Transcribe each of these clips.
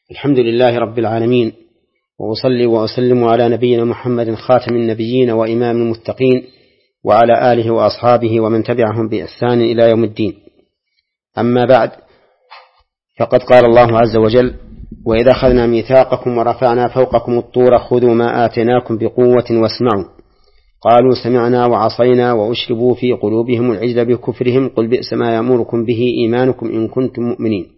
الحمد لله رب العالمين، وأصلي وأسلم على نبينا محمد خاتم النبيين وإمام المتقين، وعلى آله وأصحابه ومن تبعهم بإحسان إلى يوم الدين. أما بعد، فقد قال الله عز وجل: وإذا أخذنا ميثاقكم ورفعنا فوقكم الطور خذوا ما آتيناكم بقوة واسمعوا قالوا سمعنا وعصينا وأشربوا في قلوبهم العجل بكفرهم قل بئس ما يأمركم به إيمانكم إن كنتم مؤمنين.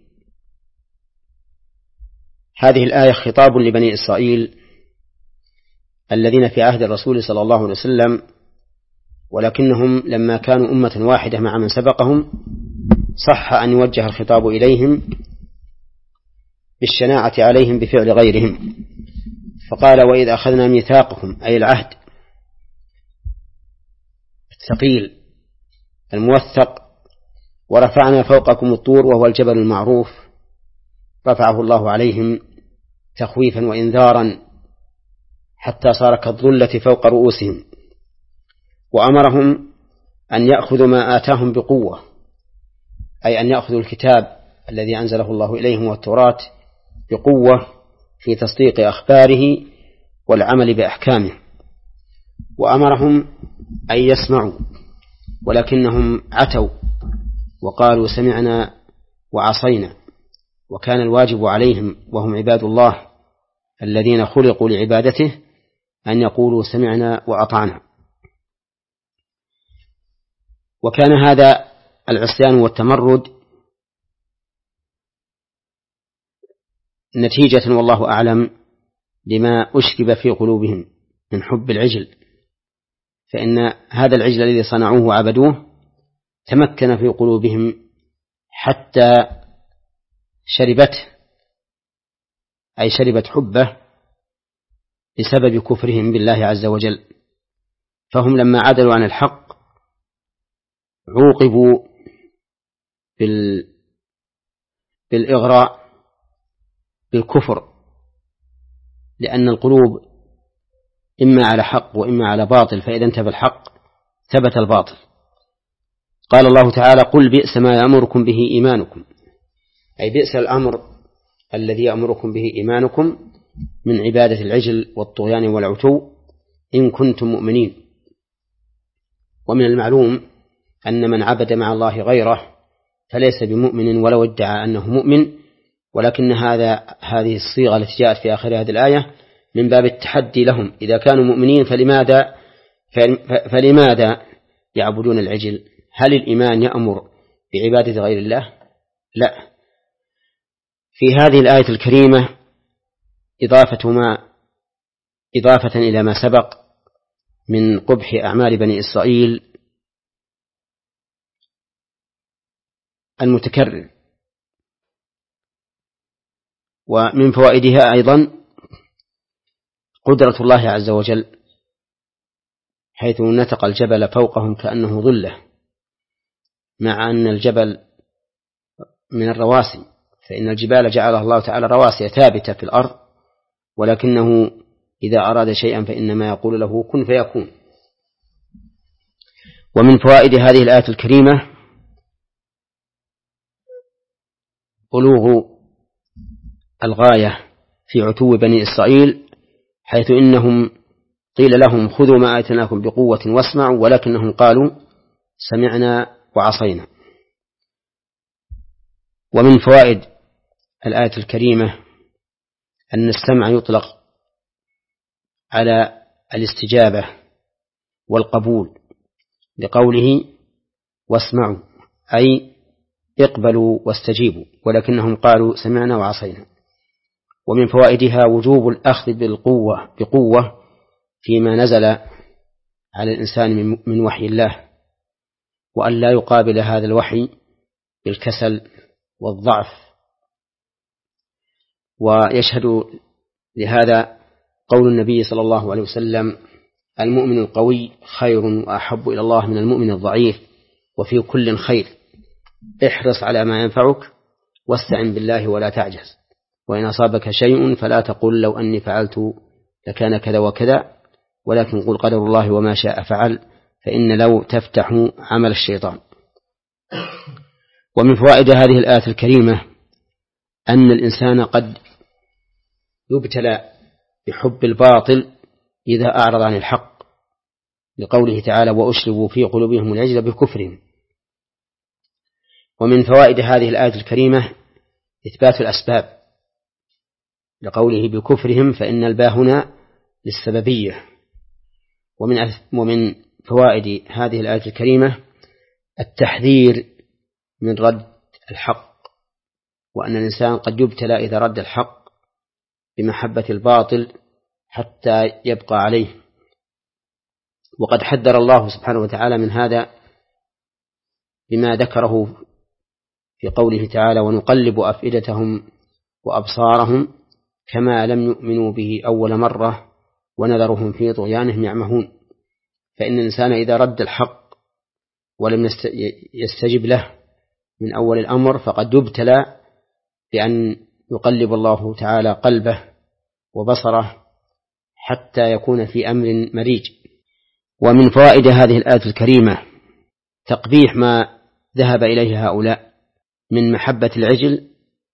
هذه الآية خطاب لبني إسرائيل الذين في عهد الرسول صلى الله عليه وسلم، ولكنهم لما كانوا أمة واحدة مع من سبقهم صح أن يوجه الخطاب إليهم بالشناعة عليهم بفعل غيرهم، فقال: وإذ أخذنا ميثاقكم، أي العهد الثقيل الموثق، ورفعنا فوقكم الطور وهو الجبل المعروف، رفعه الله عليهم تخويفا وإنذارا حتى صار كالظلة فوق رؤوسهم، وأمرهم أن يأخذوا ما آتاهم بقوة، أي أن يأخذوا الكتاب الذي أنزله الله إليهم والتوراة بقوة في تصديق أخباره والعمل بأحكامه، وأمرهم أن يسمعوا، ولكنهم عتوا وقالوا سمعنا وعصينا، وكان الواجب عليهم وهم عباد الله الذين خلقوا لعبادته أن يقولوا سمعنا وأطعنا. وكان هذا العصيان والتمرد نتيجة والله أعلم لما أشرب في قلوبهم من حب العجل، فإن هذا العجل الذي صنعوه وعبدوه تمكن في قلوبهم حتى شربت حبه بسبب كفرهم بالله عز وجل، فهم لما عدلوا عن الحق عوقبوا بالإغراء بالكفر، لأن القلوب إما على حق وإما على باطل، فإذا انتبه الحق ثبت الباطل. قال الله تعالى: قل بئس ما يأمركم به إيمانكم، أي بئس الأمر الذي يأمركم به إيمانكم من عبادة العجل والطغيان والعتو إن كنتم مؤمنين. ومن المعلوم أن من عبد مع الله غيره فليس بمؤمن ولو ادعى أنه مؤمن، ولكن هذه الصيغة التي جاءت في آخر هذه الآية من باب التحدي لهم، إذا كانوا مؤمنين فلماذا يعبدون العجل؟ هل الإيمان يأمر بعبادة غير الله؟ لا. في هذه الآية الكريمة إضافة إلى ما سبق من قبح أعمال بني إسرائيل المتكرر، ومن فوائدها أيضا قدرة الله عز وجل، حيث نتق الجبل فوقهم كأنه ظلة، مع أن الجبل من الرواسي، فإن الجبال جعلها الله تعالى رواسي ثابتة في الأرض، ولكنه إذا أراد شيئا فإنما يقول له كن فيكون. ومن فوائد هذه الآية الكريمة بلوغ الغاية في عتو بني إسرائيل، حيث إنهم قيل لهم خذوا ما آتيناكم بقوة واسمعوا، ولكنهم قالوا سمعنا وعصينا. ومن فوائد الآية الكريمة أن السمع يطلق على الاستجابة والقبول، لقوله واسمعوا أي اقبلوا واستجيبوا، ولكنهم قالوا سمعنا وعصينا. ومن فوائدها وجوب الأخذ بقوة فيما نزل على الإنسان من وحي الله، وأن لا يقابل هذا الوحي بالكسل والضعف. ويشهد لهذا قول النبي صلى الله عليه وسلم: المؤمن القوي خير وأحب إلى الله من المؤمن الضعيف، وفي كل خير، احرص على ما ينفعك واستعن بالله ولا تعجز، وإن أصابك شيء فلا تقل لو أني فعلت لكان كذا وكذا، ولكن قل قدر الله وما شاء فعل، فإن لو تفتح عمل الشيطان. ومن فوائد هذه الآية الكريمة أن الإنسان قد يبتلى بحب الباطل إذا أعرض عن الحق، لقوله تعالى وأشربوا في قلوبهم العجل بكفرهم. ومن فوائد هذه الآية الكريمة إثبات الأسباب، لقوله بكفرهم فإن الباء هنا للسببية. ومن فوائد هذه الآية الكريمة التحذير من رد الحق، وأن الإنسان قد يبتلى إذا رد الحق بمحبة الباطل حتى يبقى عليه. وقد حذر الله سبحانه وتعالى من هذا بما ذكره في قوله تعالى ونقلب أفئدتهم وأبصارهم كما لم يؤمنوا به أول مرة ونذرهم في طغيانهم يعمهون. فإن الإنسان إذا رد الحق ولم يستجب له من أول الأمر فقد يبتلى بأن يقلب الله تعالى قلبه وبصره حتى يكون في أمر مريج. ومن فوائد هذه الآية الكريمة تقبيح ما ذهب إليه هؤلاء من محبة العجل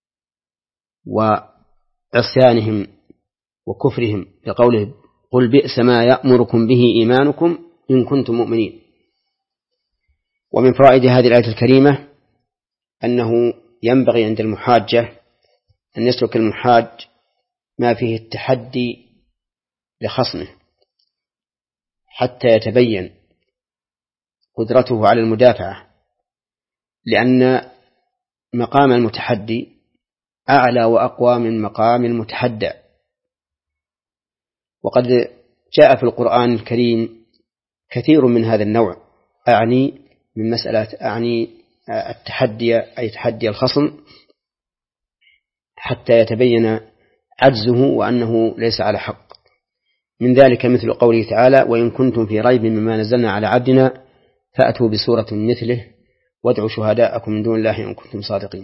وعصيانهم وكفرهم، لقوله قل بئس ما يأمركم به إيمانكم إن كنتم مؤمنين. ومن فوائد هذه الآية الكريمة أنه ينبغي عند المحاجة أن يسلك المحاج ما فيه التحدي لخصمه حتى يتبين قدرته على المدافعة، لأن مقام المتحدي أعلى وأقوى من مقام المتحدى. وقد جاء في القرآن الكريم كثير من هذا النوع، أعني من مسألة التحدي أي تحدي الخصم حتى يتبين عجزه وأنه ليس على حق. من ذلك مثل قوله تعالى وإن كنتم في ريب مما نزلنا على عبدنا فأتوا بسورة مثله وادعوا شهداءكم من دون الله إن كنتم صادقين.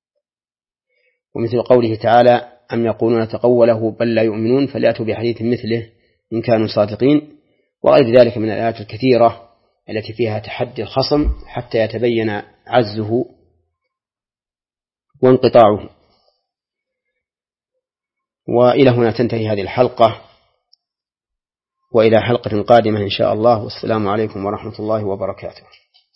ومثل قوله تعالى أم يقولون تقوله بل لا يؤمنون فليأتوا بحديث مثله إن كانوا صادقين. وغير ذلك من الآيات الكثيرة التي فيها تحدي الخصم حتى يتبين عجزه وانقطاعه. وإلى هنا تنتهي هذه الحلقة، وإلى حلقة قادمة إن شاء الله، والسلام عليكم ورحمة الله وبركاته.